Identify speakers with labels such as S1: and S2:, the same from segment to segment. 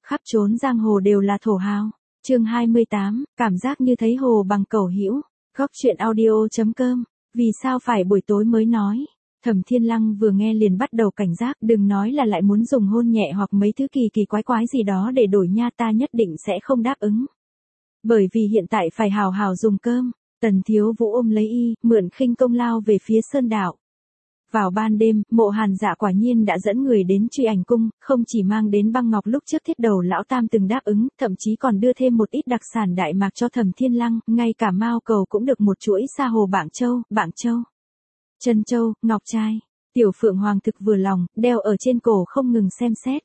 S1: khắp trốn giang hồ đều là thổ hào. Chương 28, cảm giác như thấy hồ bằng cẩu hữu. Góc truyện audio.com. Vì sao phải buổi tối mới nói? Thẩm Thiên Lăng vừa nghe liền bắt đầu cảnh giác, đừng nói là lại muốn dùng hôn nhẹ hoặc mấy thứ kỳ kỳ quái quái gì đó để đổi nha, ta nhất định sẽ không đáp ứng. Bởi vì hiện tại phải hào hào dùng cơm. Tần Thiếu Vũ ôm lấy y, mượn khinh công lao về phía sơn đạo. Vào ban đêm, Mộ Hàn Dạ quả nhiên đã dẫn người đến Truy Ảnh Cung, không chỉ mang đến băng ngọc lúc trước Thiết Đầu lão tam từng đáp ứng, thậm chí còn đưa thêm một ít đặc sản Đại Mạc cho Thẩm Thiên Lăng, ngay cả mao cầu cũng được một chuỗi sa hồ bảng châu, chân châu, ngọc trai. Tiểu Phượng Hoàng thực vừa lòng, đeo ở trên cổ không ngừng xem xét.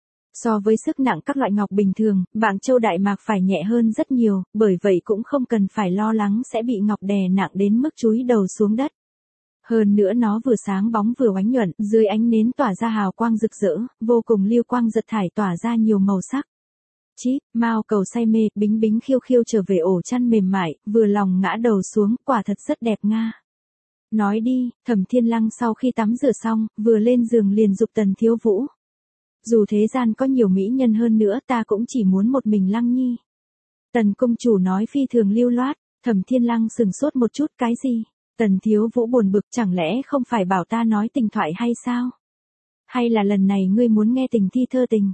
S1: So với sức nặng các loại ngọc bình thường, bảng châu Đại Mạc phải nhẹ hơn rất nhiều, bởi vậy cũng không cần phải lo lắng sẽ bị ngọc đè nặng đến mức chúi đầu xuống đất. Hơn nữa nó vừa sáng bóng vừa oánh nhuận, dưới ánh nến tỏa ra hào quang rực rỡ, vô cùng lưu quang giật thải tỏa ra nhiều màu sắc. Chít, mao cầu say mê, bính bính khiêu khiêu trở về ổ chăn mềm mại, vừa lòng ngã đầu xuống, quả thật rất đẹp nga. Nói đi, Thẩm Thiên Lăng sau khi tắm rửa xong, vừa lên giường liền giục Tần Thiếu Vũ. Dù thế gian có nhiều mỹ nhân hơn nữa, ta cũng chỉ muốn một mình Lăng Nhi. Tần công chủ nói phi thường lưu loát. Thẩm Thiên Lăng sừng sốt một chút, cái gì? Tần Thiếu Vũ buồn bực, chẳng lẽ không phải bảo ta nói tình thoại hay sao? Hay là lần này ngươi muốn nghe tình thi thơ tình?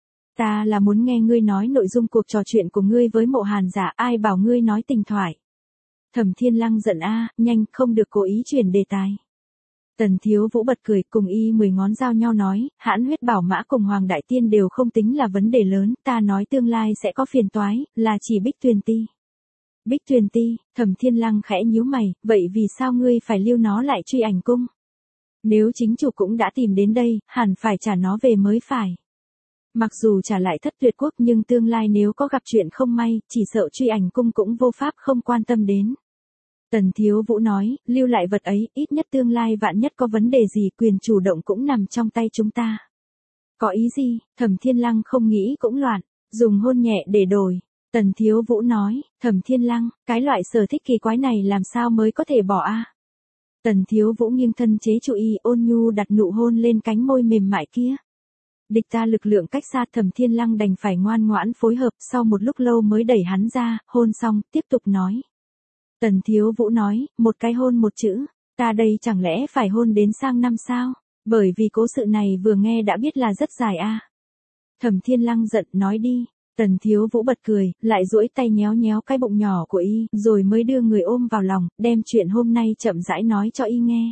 S1: Ta là muốn nghe ngươi nói nội dung cuộc trò chuyện của ngươi với Mộ Hàn Dạ, ai bảo ngươi nói tình thoại? Thẩm Thiên Lăng giận nhanh, không được cố ý chuyển đề tài. Tần Thiếu Vũ bật cười, cùng y 10 ngón giao nhau nói, hãn huyết bảo mã cùng Hoàng Đại Tiên đều không tính là vấn đề lớn, ta nói tương lai sẽ có phiền toái, là chỉ Bích Tuyền Ti. Bích Tuyền Ti, Thẩm Thiên Lăng khẽ nhíu mày, vậy vì sao ngươi phải lưu nó lại Truy Ảnh Cung? Nếu chính chủ cũng đã tìm đến đây, hẳn phải trả nó về mới phải. Mặc dù trả lại Thất Tuyệt Quốc nhưng tương lai nếu có gặp chuyện không may, chỉ sợ Truy Ảnh Cung cũng vô pháp không quan tâm đến. Tần Thiếu Vũ nói, lưu lại vật ấy, ít nhất tương lai vạn nhất có vấn đề gì, quyền chủ động cũng nằm trong tay chúng ta. Có ý gì? Thẩm Thiên Lăng không nghĩ cũng loạn, dùng hôn nhẹ để đổi. Tần Thiếu Vũ nói, Thẩm Thiên Lăng, cái loại sở thích kỳ quái này làm sao mới có thể bỏ a? Tần Thiếu Vũ nghiêng thân chế trụ y, ôn nhu đặt nụ hôn lên cánh môi mềm mại kia. Địch ta lực lượng cách xa, Thẩm Thiên Lăng đành phải ngoan ngoãn phối hợp, sau một lúc lâu mới đẩy hắn ra, hôn xong, tiếp tục nói. Tần Thiếu Vũ nói, một cái hôn một chữ, ta đây chẳng lẽ phải hôn đến sang năm sao? Bởi vì cố sự này vừa nghe đã biết là rất dài a. Thẩm Thiên Lăng giận, nói đi. Tần Thiếu Vũ bật cười, lại duỗi tay nhéo nhéo cái bụng nhỏ của y, rồi mới đưa người ôm vào lòng, đem chuyện hôm nay chậm rãi nói cho y nghe.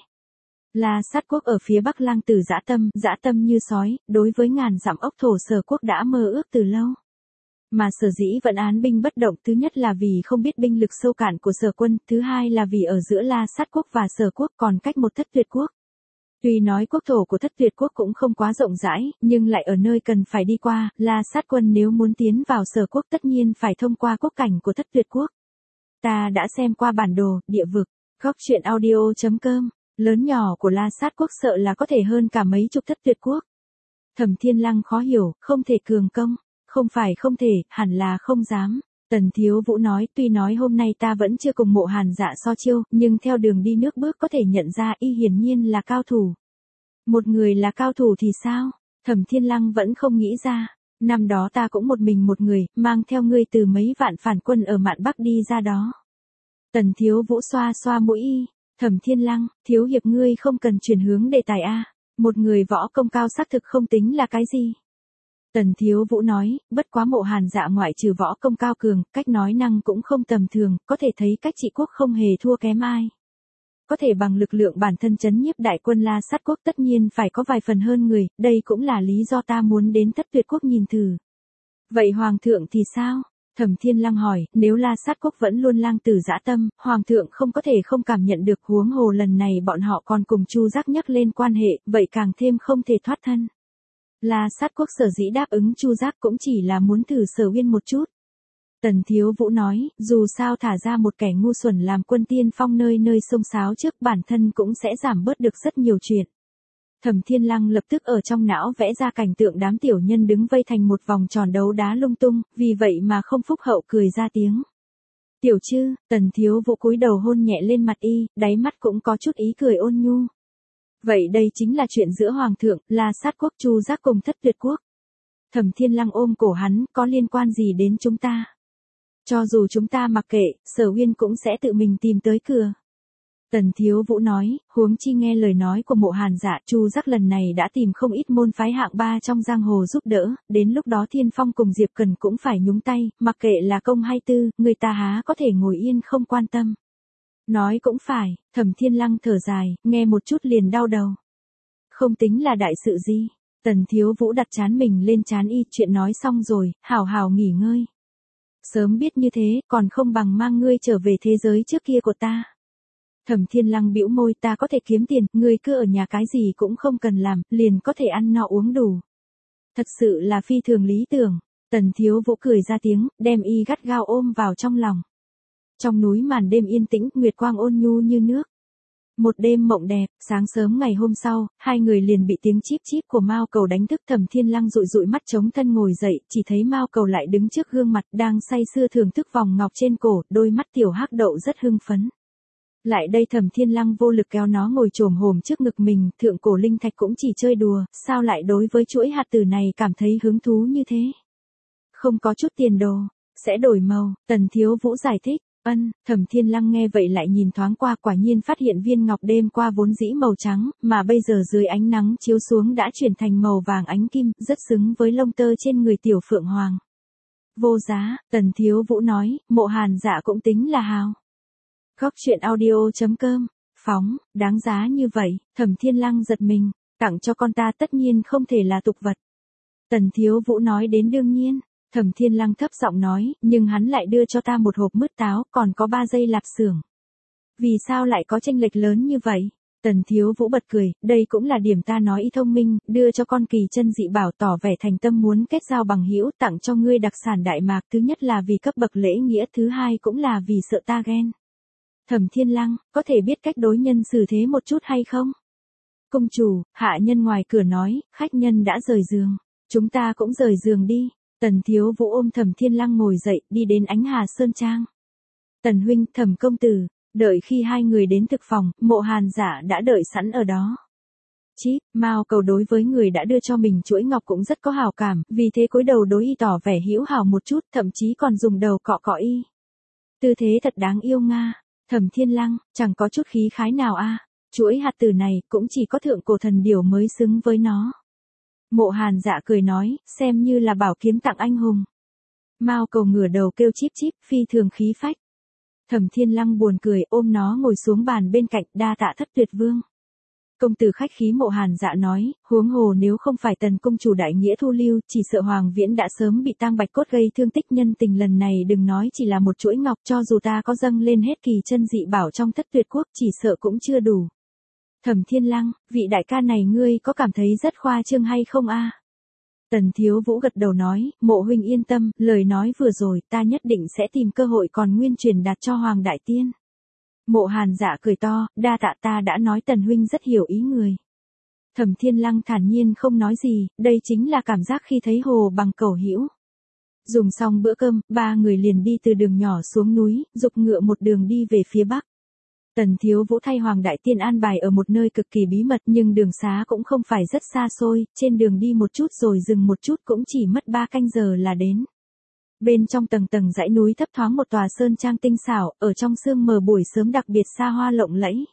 S1: La Sát Quốc ở phía Bắc Lang Tử dã tâm như sói, đối với ngàn dặm ốc thổ Sở Quốc đã mơ ước từ lâu. Mà sở dĩ vẫn án binh bất động, thứ nhất là vì không biết binh lực sâu cạn của Sở quân, thứ hai là vì ở giữa La Sát Quốc và Sở Quốc còn cách một Thất Tuyệt Quốc. Tuy nói quốc thổ của Thất Tuyệt Quốc cũng không quá rộng rãi, nhưng lại ở nơi cần phải đi qua, La Sát quân nếu muốn tiến vào Sở Quốc tất nhiên phải thông qua quốc cảnh của Thất Tuyệt Quốc. Ta đã xem qua bản đồ, địa vực, góc truyện audio.com, lớn nhỏ của La Sát Quốc sợ là có thể hơn cả mấy chục Thất Tuyệt Quốc. Thẩm Thiên Lăng khó hiểu, không thể cường công, không phải không thể, hẳn là không dám. Tần Thiếu Vũ nói, tuy nói hôm nay ta vẫn chưa cùng Mộ Hàn Dạ so chiêu, nhưng theo đường đi nước bước có thể nhận ra y hiển nhiên là cao thủ. Một người là cao thủ thì sao? Thẩm Thiên Lăng vẫn không nghĩ ra. Năm đó ta cũng một mình một người, mang theo ngươi từ mấy vạn phản quân ở mạn Bắc đi ra đó. Tần Thiếu Vũ xoa xoa mũi y. Thẩm Thiên Lăng, thiếu hiệp ngươi không cần chuyển hướng đề tài a. Một người võ công cao xác thực không tính là cái gì. Tần Thiếu Vũ nói, bất quá Mộ Hàn Dạ ngoại trừ võ công cao cường, cách nói năng cũng không tầm thường, có thể thấy cách trị quốc không hề thua kém ai. Có thể bằng lực lượng bản thân trấn nhiếp đại quân La Sát Quốc tất nhiên phải có vài phần hơn người, đây cũng là lý do ta muốn đến Thất Tuyệt Quốc nhìn thử. Vậy Hoàng thượng thì sao? Thẩm Thiên Lăng hỏi, nếu La Sát Quốc vẫn luôn Lang Tử dã tâm, Hoàng thượng không có thể không cảm nhận được, huống hồ lần này bọn họ còn cùng Chu Giác nhắc lên quan hệ, vậy càng thêm không thể thoát thân. La Sát Quốc sở dĩ đáp ứng Chu Giác cũng chỉ là muốn thử Sở Uyên một chút. Tần Thiếu Vũ nói, dù sao thả ra một kẻ ngu xuẩn làm quân tiên phong nơi nơi xông xáo trước, bản thân cũng sẽ giảm bớt được rất nhiều chuyện. Thẩm Thiên Lăng lập tức ở trong não vẽ ra cảnh tượng đám tiểu nhân đứng vây thành một vòng tròn đấu đá lung tung, vì vậy mà không phúc hậu cười ra tiếng. Tiểu Trư, Tần Thiếu Vũ cúi đầu hôn nhẹ lên mặt y, đáy mắt cũng có chút ý cười ôn nhu. Vậy đây chính là chuyện giữa Hoàng thượng, La Sát Quốc, Chu Giác cùng Thất Tuyệt Quốc. Thẩm Thiên Lăng ôm cổ hắn, có liên quan gì đến chúng ta? Cho dù chúng ta mặc kệ, Sở Uyên cũng sẽ tự mình tìm tới cửa. Tần Thiếu Vũ nói, huống chi nghe lời nói của Mộ Hàn Dạ, Chu Giác lần này đã tìm không ít môn phái hạng 3 trong giang hồ giúp đỡ, đến lúc đó Thiên Phong cùng Diệp Cần cũng phải nhúng tay, mặc kệ là công hay tư, người ta há có thể ngồi yên không quan tâm. Nói cũng phải, Thẩm Thiên Lăng thở dài, nghe một chút liền đau đầu. Không tính là đại sự gì. Tần Thiếu Vũ đặt trán mình lên trán y, chuyện nói xong rồi, hảo hảo nghỉ ngơi. Sớm biết như thế, còn không bằng mang ngươi trở về thế giới trước kia của ta. Thẩm Thiên Lăng bĩu môi, ta có thể kiếm tiền, ngươi cứ ở nhà cái gì cũng không cần làm, liền có thể ăn no uống đủ. Thật sự là phi thường lý tưởng. Tần Thiếu Vũ cười ra tiếng, đem y gắt gao ôm vào trong lòng. Trong núi màn đêm yên tĩnh, nguyệt quang ôn nhu như nước. Một đêm mộng đẹp, sáng sớm ngày hôm sau, hai người liền bị tiếng chíp chíp của Mao Cầu đánh thức. Thẩm Thiên Lăng dụi dụi mắt chống thân ngồi dậy, chỉ thấy Mao Cầu lại đứng trước gương mặt, đang say sưa thưởng thức vòng ngọc trên cổ, đôi mắt tiểu hắc đậu rất hưng phấn. Lại đây Thẩm Thiên Lăng vô lực kéo nó ngồi chồm hổm trước ngực mình, thượng cổ linh thạch cũng chỉ chơi đùa, sao lại đối với chuỗi hạt tử này cảm thấy hứng thú như thế? Không có chút tiền đồ, sẽ đổi màu, Tần Thiếu Vũ giải thích. Thẩm Thiên Lăng nghe vậy lại nhìn thoáng qua, quả nhiên phát hiện viên ngọc đêm qua vốn dĩ màu trắng, mà bây giờ dưới ánh nắng chiếu xuống đã chuyển thành màu vàng ánh kim, rất xứng với lông tơ trên người tiểu phượng hoàng. Vô giá, Tần Thiếu Vũ nói, Mộ Hàn Dạ cũng tính là hào. Góc truyện audio.com, phóng, đáng giá như vậy, Thẩm Thiên Lăng giật mình, tặng cho con ta tất nhiên không thể là tục vật. Tần Thiếu Vũ nói đến đương nhiên. Thẩm Thiên Lăng thấp giọng nói, nhưng hắn lại đưa cho ta một hộp mứt táo, còn có 3 giây lạp xưởng. Vì sao lại có chênh lệch lớn như vậy? Tần Thiếu Vũ bật cười, đây cũng là điểm ta nói y thông minh, đưa cho con kỳ chân dị bảo tỏ vẻ thành tâm muốn kết giao bằng hữu, tặng cho ngươi đặc sản Đại Mạc, thứ nhất là vì cấp bậc lễ nghĩa, thứ hai cũng là vì sợ ta ghen. Thẩm Thiên Lăng, có thể biết cách đối nhân xử thế một chút hay không? Công chủ, hạ nhân ngoài cửa nói, khách nhân đã rời giường, chúng ta cũng rời giường đi. Tần Thiếu Vũ ôm Thẩm Thiên Lăng ngồi dậy, đi đến Ánh Hà Sơn Trang. Tần huynh, Thẩm công tử, đợi khi hai người đến thực phòng, Mộ Hàn Dạ đã đợi sẵn ở đó. Chít, Mao Cầu đối với người đã đưa cho mình chuỗi ngọc cũng rất có hảo cảm, vì thế cúi đầu đối y tỏ vẻ hữu hảo một chút, thậm chí còn dùng đầu cọ cọ y. Tư thế thật đáng yêu nga. Thẩm Thiên Lăng, chẳng có chút khí khái nào a. Chuỗi hạt tử này cũng chỉ có thượng cổ thần điểu mới xứng với nó. Mộ Hàn Dạ cười nói, xem như là bảo kiếm tặng anh hùng. Mao Cầu ngửa đầu kêu chíp chíp, phi thường khí phách. Thẩm Thiên Lăng buồn cười, ôm nó ngồi xuống bàn bên cạnh, đa tạ Thất Tuyệt Vương. Công tử khách khí. Mộ Hàn Dạ nói, huống hồ nếu không phải Tần công chủ đại nghĩa thu lưu, chỉ sợ Hoàng Viễn đã sớm bị tang bạch cốt gây thương tích. Nhân tình lần này đừng nói chỉ là một chuỗi ngọc, cho dù ta có dâng lên hết kỳ chân dị bảo trong Thất Tuyệt quốc, chỉ sợ cũng chưa đủ. Thẩm Thiên Lăng, vị đại ca này ngươi có cảm thấy rất khoa trương hay không a? Tần Thiếu Vũ gật đầu nói, Mộ huynh yên tâm, lời nói vừa rồi ta nhất định sẽ tìm cơ hội còn nguyên truyền đạt cho Hoàng Đại Tiên. Mộ Hàn Dạ cười to, đa tạ, ta đã nói Tần huynh rất hiểu ý người. Thẩm Thiên Lăng thản nhiên không nói gì, đây chính là cảm giác khi thấy hồ bằng cẩu hữu. Dùng xong bữa cơm, ba người liền đi từ đường nhỏ xuống núi, dục ngựa một đường đi về phía bắc. Tần Thiếu Vũ thay Hoàng Đại Tiên an bài ở một nơi cực kỳ bí mật, nhưng đường xá cũng không phải rất xa xôi, trên đường đi một chút rồi dừng một chút cũng chỉ mất 3 canh giờ là đến. Bên trong tầng tầng dãy núi thấp thoáng một tòa sơn trang tinh xảo, ở trong sương mờ buổi sớm đặc biệt xa hoa lộng lẫy.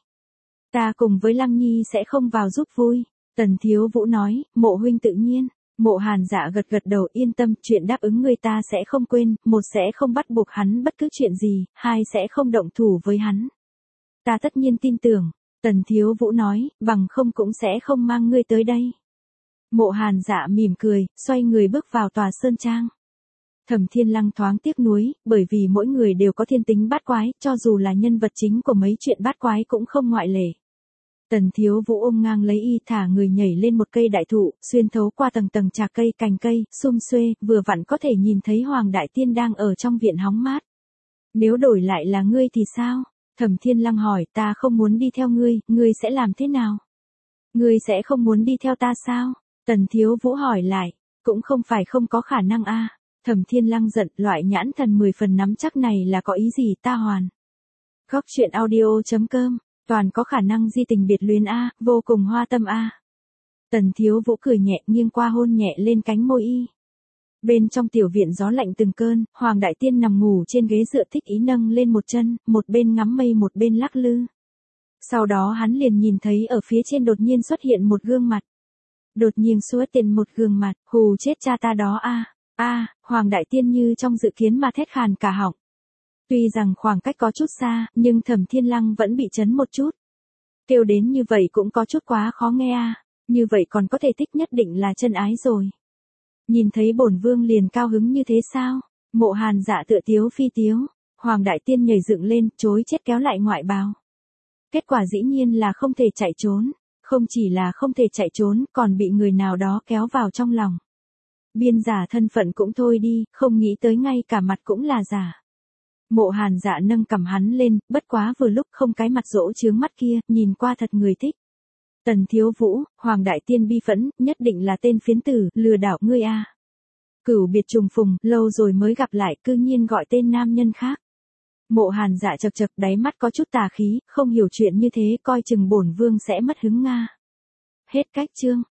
S1: Ta cùng với Lăng Nhi sẽ không vào giúp vui. Tần Thiếu Vũ nói, Mộ huynh tự nhiên. Mộ Hàn Dạ gật gật đầu, yên tâm, chuyện đáp ứng người ta sẽ không quên, một sẽ không bắt buộc hắn bất cứ chuyện gì, hai sẽ không động thủ với hắn. Ta tất nhiên tin tưởng. Tần Thiếu Vũ nói, bằng không cũng sẽ không mang ngươi tới đây. Mộ Hàn Dạ mỉm cười, xoay người bước vào tòa sơn trang. Thẩm Thiên Lăng thoáng tiếc nuối, bởi vì mỗi người đều có thiên tính bát quái, cho dù là nhân vật chính của mấy chuyện bát quái cũng không ngoại lệ. Tần Thiếu Vũ ôm ngang lấy y, thả người nhảy lên một cây đại thụ, xuyên thấu qua tầng tầng trà cây, cành cây, sum xuê, vừa vặn có thể nhìn thấy Hoàng Đại Tiên đang ở trong viện hóng mát. Nếu đổi lại là ngươi thì sao? Thẩm Thiên Lăng hỏi, ta không muốn đi theo ngươi, ngươi sẽ làm thế nào? Ngươi sẽ không muốn đi theo ta sao? Tần Thiếu Vũ hỏi lại, cũng không phải không có khả năng a. Thẩm Thiên Lăng giận, loại nhãn thần 10 phần nắm chắc này là có ý gì ta hoàn. Góc truyện audio.com, toàn có khả năng di tình biệt luyến a, vô cùng hoa tâm a. Tần Thiếu Vũ cười nhẹ, nghiêng qua hôn nhẹ lên cánh môi y. Bên trong tiểu viện gió lạnh từng cơn, Hoàng Đại Tiên nằm ngủ trên ghế dựa thích ý nâng lên một chân, một bên ngắm mây một bên lắc lư. Sau đó hắn liền nhìn thấy ở phía trên đột nhiên xuất hiện một gương mặt. Đột nhiên xuất hiện một gương mặt, hù chết cha ta đó a. Hoàng Đại Tiên như trong dự kiến mà thét khàn cả họng. Tuy rằng khoảng cách có chút xa, nhưng Thẩm Thiên Lăng vẫn bị chấn một chút. Kêu đến như vậy cũng có chút quá khó nghe như vậy còn có thể thích nhất định là chân ái rồi. Nhìn thấy bổn vương liền cao hứng như thế sao? Mộ Hàn Dạ tựa tiếu phi tiếu, Hoàng Đại Tiên nhảy dựng lên, chối chết kéo lại ngoại bào. Kết quả dĩ nhiên là không thể chạy trốn, không chỉ là không thể chạy trốn, còn bị người nào đó kéo vào trong lòng. Biên giả thân phận cũng thôi đi, không nghĩ tới ngay cả mặt cũng là giả. Mộ Hàn Dạ nâng cằm hắn lên, bất quá vừa lúc không cái mặt dỗ chướng mắt kia, nhìn qua thật người thích. Tần Thiếu Vũ, Hoàng Đại Tiên bi phẫn, nhất định là tên phiến tử, lừa đảo ngươi Cửu biệt trùng phùng, lâu rồi mới gặp lại, cư nhiên gọi tên nam nhân khác. Mộ Hàn Dạ chật chật, đáy mắt có chút tà khí, không hiểu chuyện như thế, coi chừng bổn vương sẽ mất hứng Hết cách chương.